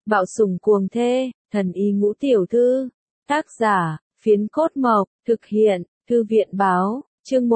Bạo sủng cuồng thê, thần y ngũ tiểu thư. Tác giả, Phiến Cốt Mộc, thực hiện, Thư viện báo, chương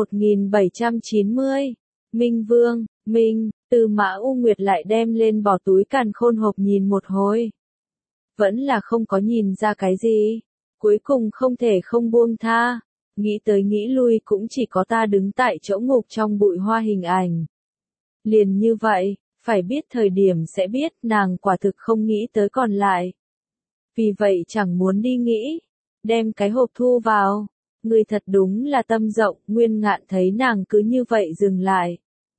1790. Minh Vương, Minh, Tư Mã U Nguyệt lại đem lên bỏ túi càn khôn hộp nhìn một hồi. Vẫn là không có nhìn ra cái gì. Cuối cùng không thể không buông tha. Nghĩ tới nghĩ lui cũng chỉ có ta đứng tại chỗ ngục trong bụi hoa hình ảnh. Liền như vậy, phải biết thời điểm sẽ biết nàng quả thực không nghĩ tới còn lại. Vì vậy chẳng muốn đi nghĩ. Đem cái hộp thu vào. Người thật đúng là tâm rộng, Nguyên Ngạn thấy nàng cứ như vậy dừng lại.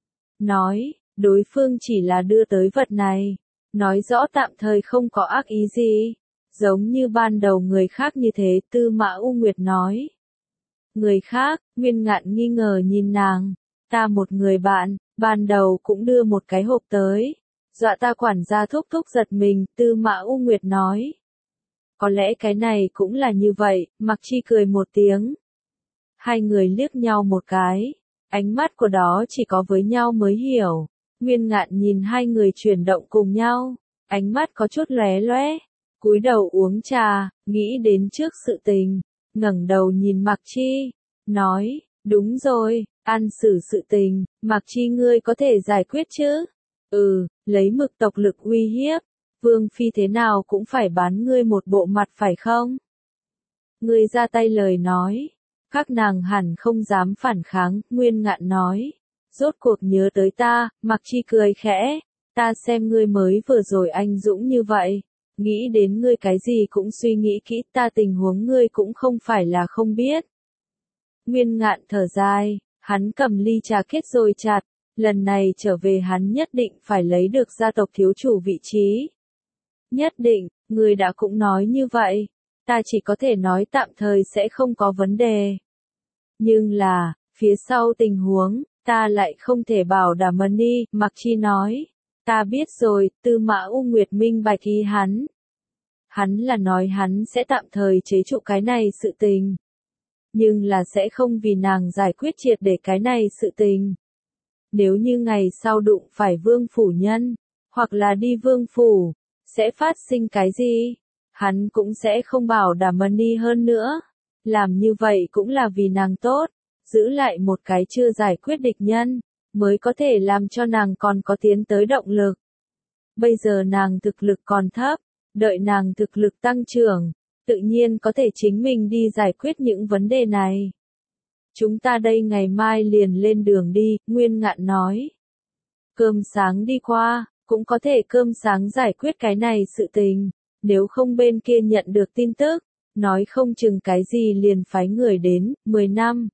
Nói, đối phương chỉ là đưa tới vật này. Nói rõ tạm thời không có ác ý gì. Giống như ban đầu người khác như thế, Tư Mã U Nguyệt nói. Người khác, Nguyên Ngạn nghi ngờ nhìn nàng. Ta một người bạn, ban đầu cũng đưa một cái hộp tới. Dọa ta quản gia thúc thúc giật mình, Tư Mã U Nguyệt nói. Có lẽ cái này cũng là như vậy, Mặc Chi cười một tiếng. Hai người liếc nhau một cái. Ánh mắt của đó chỉ có với nhau mới hiểu. Nguyên Ngạn nhìn hai người chuyển động cùng nhau. Ánh mắt có chút lóe lóe. Cúi đầu uống trà, nghĩ đến trước sự tình. Ngẩng đầu nhìn Mặc Chi. Nói, đúng rồi, an xử sự tình, Mặc Chi ngươi có thể giải quyết chứ? Lấy mực tộc lực uy hiếp. Vương phi thế nào cũng phải bán ngươi một bộ mặt phải không? Ngươi ra tay lời nói. Các nàng hẳn không dám phản kháng, Nguyên Ngạn nói. Rốt cuộc nhớ tới ta, Mặc Chi cười khẽ. Ta xem ngươi mới vừa rồi anh dũng như vậy. Nghĩ đến ngươi cái gì cũng suy nghĩ kỹ, ta tình huống ngươi cũng không phải là không biết. Nguyên Ngạn thở dài, hắn cầm ly trà kết rồi chặt. Lần này trở về hắn nhất định phải lấy được gia tộc thiếu chủ vị trí. Nhất định, người đã cũng nói như vậy. Ta chỉ có thể nói tạm thời sẽ không có vấn đề. Nhưng là, phía sau tình huống, ta lại không thể bảo đảm đi, Mặc Chi nói. Ta biết rồi, Tư Mã U Nguyệt minh bạch ý hắn. Hắn là nói hắn sẽ tạm thời chế trụ cái này sự tình. Nhưng là sẽ không vì nàng giải quyết triệt để cái này sự tình. Nếu như ngày sau đụng phải vương phủ nhân, hoặc là đi vương phủ, sẽ phát sinh cái gì? Hắn cũng sẽ không bảo đảm đi hơn nữa. Làm như vậy cũng là vì nàng tốt, giữ lại một cái chưa giải quyết địch nhân, mới có thể làm cho nàng còn có tiến tới động lực. Bây giờ nàng thực lực còn thấp, đợi nàng thực lực tăng trưởng, tự nhiên có thể chính mình đi giải quyết những vấn đề này. Chúng ta đây ngày mai liền lên đường đi, Nguyên Ngạn nói. Cơm sáng đi qua, cũng có thể cơm sáng giải quyết cái này sự tình, nếu không bên kia nhận được tin tức, nói không chừng cái gì liền phái người đến, 10 năm.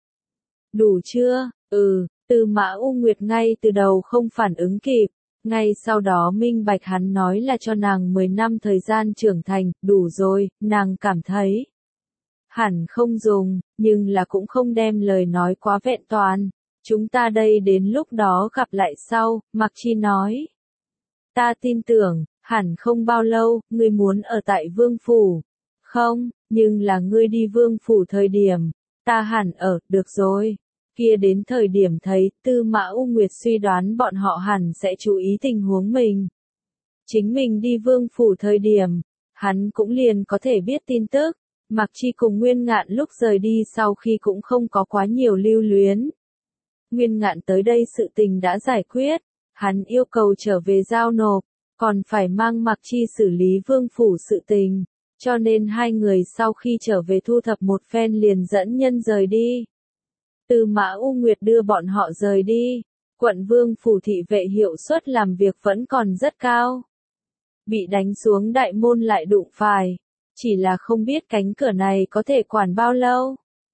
Đủ chưa? Tư Mã U Nguyệt ngay từ đầu không phản ứng kịp, ngay sau đó minh bạch hắn nói là cho nàng 10 năm thời gian trưởng thành, đủ rồi, nàng cảm thấy. Hẳn không dùng, nhưng là cũng không đem lời nói quá vẹn toàn. Chúng ta đây đến lúc đó gặp lại sau, Mặc Chi nói. Ta tin tưởng, hẳn không bao lâu, ngươi muốn ở tại vương phủ. Không, nhưng là ngươi đi vương phủ thời điểm, ta hẳn ở, được rồi. Kia đến thời điểm thấy, Tư Mã U Nguyệt suy đoán bọn họ hẳn sẽ chú ý tình huống mình. Chính mình đi vương phủ thời điểm, hắn cũng liền có thể biết tin tức. Mặc Chi cùng Nguyên Ngạn lúc rời đi sau khi cũng không có quá nhiều lưu luyến. Nguyên Ngạn tới đây sự tình đã giải quyết, hắn yêu cầu trở về giao nộp, còn phải mang Mặc Chi xử lý vương phủ sự tình, cho nên hai người sau khi trở về thu thập một phen liền dẫn nhân rời đi. Tư Mã U Nguyệt đưa bọn họ rời đi, quận vương phủ thị vệ hiệu suất làm việc vẫn còn rất cao. Bị đánh xuống đại môn lại đụng phải. Chỉ là không biết cánh cửa này có thể quản bao lâu.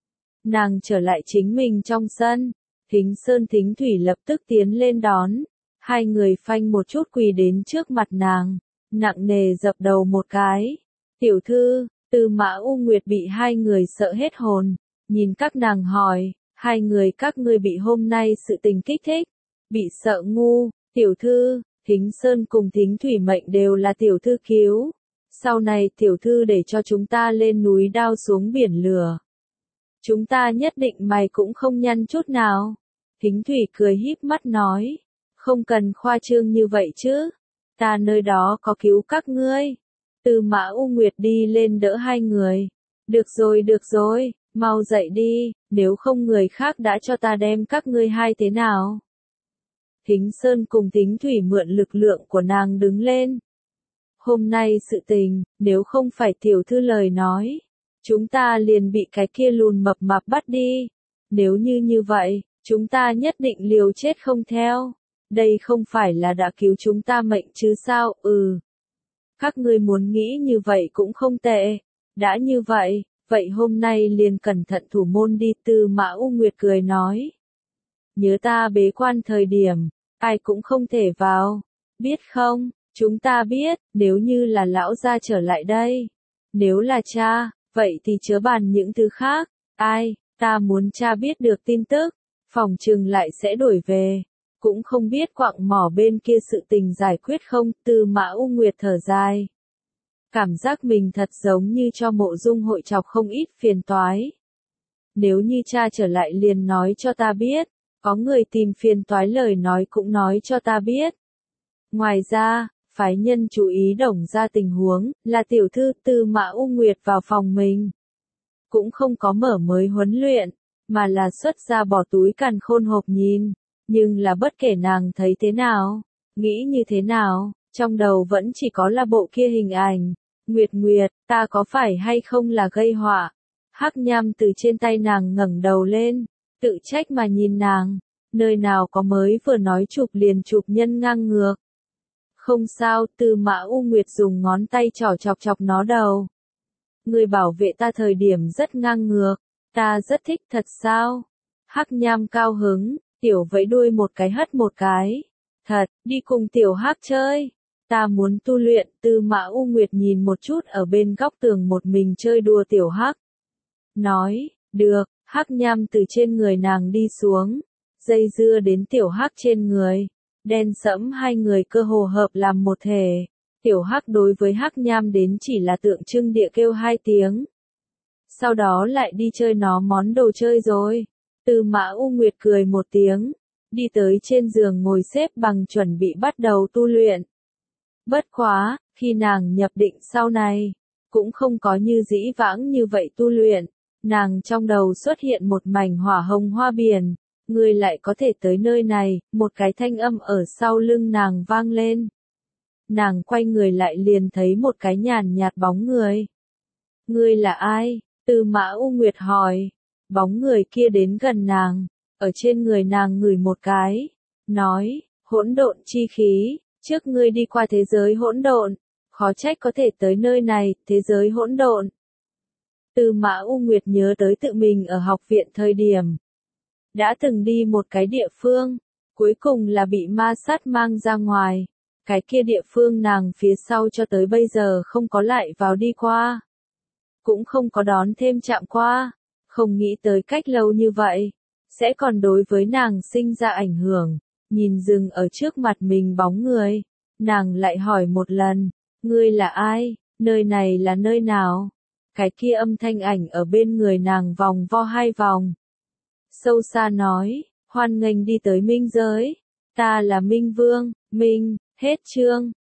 Nàng trở lại chính mình trong sân. Thính Sơn Thính Thủy lập tức tiến lên đón. Hai người phanh một chút quỳ đến trước mặt nàng. Nặng nề dập đầu một cái. Tiểu thư, Tư Mã U Nguyệt bị hai người sợ hết hồn. Nhìn các nàng hỏi, hai người các ngươi bị hôm nay sự tình kích thích. Bị sợ ngu, tiểu thư, Thính Sơn cùng Thính Thủy mệnh đều là tiểu thư cứu. Sau này tiểu thư để cho chúng ta lên núi đao xuống biển lửa. Chúng ta nhất định mày cũng không nhăn chút nào. Thính Thủy cười híp mắt nói. Không cần khoa trương như vậy chứ. Ta nơi đó có cứu các ngươi. Tư Mã U Nguyệt đi lên đỡ hai người. Được rồi, mau dậy đi, nếu không người khác đã cho ta đem các ngươi hai thế nào. Thính Sơn cùng Thính Thủy mượn lực lượng của nàng đứng lên. Hôm nay sự tình, nếu không phải tiểu thư lời nói, chúng ta liền bị cái kia lùn mập mạp bắt đi. Nếu như vậy, chúng ta nhất định liều chết không theo. Đây không phải là đã cứu chúng ta mệnh chứ sao, Các ngươi muốn nghĩ như vậy cũng không tệ. Đã như vậy hôm nay liền cẩn thận thủ môn đi. Tư Mã U Nguyệt cười nói. Nhớ ta bế quan thời điểm, ai cũng không thể vào. Biết không, chúng ta biết, nếu như là lão gia trở lại đây. Nếu là cha, vậy thì chớ bàn những thứ khác. Ai, ta muốn cha biết được tin tức, phòng trừng lại sẽ đổi về. Cũng không biết quặng mỏ bên kia sự tình giải quyết không. Tư Mã U Nguyệt thở dài. Cảm giác mình thật giống như cho Mộ Dung hội chọc không ít phiền toái. Nếu như cha trở lại liền nói cho ta biết, có người tìm phiền toái lời nói cũng nói cho ta biết. Ngoài ra, phái nhân chú ý Đồng gia tình huống, là tiểu thư. Tư Mã U Nguyệt vào phòng mình. Cũng không có mở mới huấn luyện, mà là xuất ra bỏ túi càn khôn hộp nhìn. Nhưng là bất kể nàng thấy thế nào, nghĩ như thế nào, trong đầu vẫn chỉ có là bộ kia hình ảnh. Nguyệt, ta có phải hay không là gây họa? Hắc Nham từ trên tay nàng ngẩng đầu lên, tự trách mà nhìn nàng, nơi nào có mới vừa nói chụp liền chụp nhân ngang ngược. Không sao. Tư Mã U Nguyệt dùng ngón tay trỏ chọc nó đầu. Người bảo vệ ta thời điểm rất ngang ngược, ta rất thích thật sao? Hắc Nham cao hứng, tiểu vẫy đuôi một cái hất một cái. Thật, đi cùng tiểu Hắc chơi. Ta muốn tu luyện. Tư Mã U Nguyệt nhìn một chút ở bên góc tường một mình chơi đùa tiểu Hắc. Nói, được. Hắc Nham từ trên người nàng đi xuống, dây dưa đến tiểu Hắc trên người. Đen sẫm hai người cơ hồ hợp làm một thể. Tiểu Hắc đối với Hắc Nham đến chỉ là tượng trưng địa kêu hai tiếng. Sau đó lại đi chơi nó món đồ chơi rồi. Tư Mã U Nguyệt cười một tiếng, đi tới trên giường ngồi xếp bằng chuẩn bị bắt đầu tu luyện. Bất quá, khi nàng nhập định sau này, cũng không có như dĩ vãng như vậy tu luyện. Nàng trong đầu xuất hiện một mảnh hỏa hồng hoa biển. Ngươi lại có thể tới nơi này, một cái thanh âm ở sau lưng nàng vang lên. Nàng quay người lại liền thấy một cái nhàn nhạt bóng người. Ngươi là ai? Tư Mã U Nguyệt hỏi. Bóng người kia đến gần nàng, ở trên người nàng ngửi một cái, nói, hỗn độn chi khí, trước ngươi đi qua thế giới hỗn độn, khó trách có thể tới nơi này, thế giới hỗn độn. Tư Mã U Nguyệt nhớ tới tự mình ở học viện thời điểm, đã từng đi một cái địa phương, cuối cùng là bị ma sát mang ra ngoài. Cái kia địa phương nàng phía sau cho tới bây giờ không có lại vào đi qua, cũng không có đón thêm chạm qua. Không nghĩ tới cách lâu như vậy, sẽ còn đối với nàng sinh ra ảnh hưởng. Nhìn dừng ở trước mặt mình bóng người, nàng lại hỏi một lần, ngươi là ai, nơi này là nơi nào? Cái kia âm thanh ảnh ở bên người nàng vòng vo hai vòng. Sâu xa nói, hoan nghênh đi tới minh giới, ta là Minh Vương. Minh, hết chương.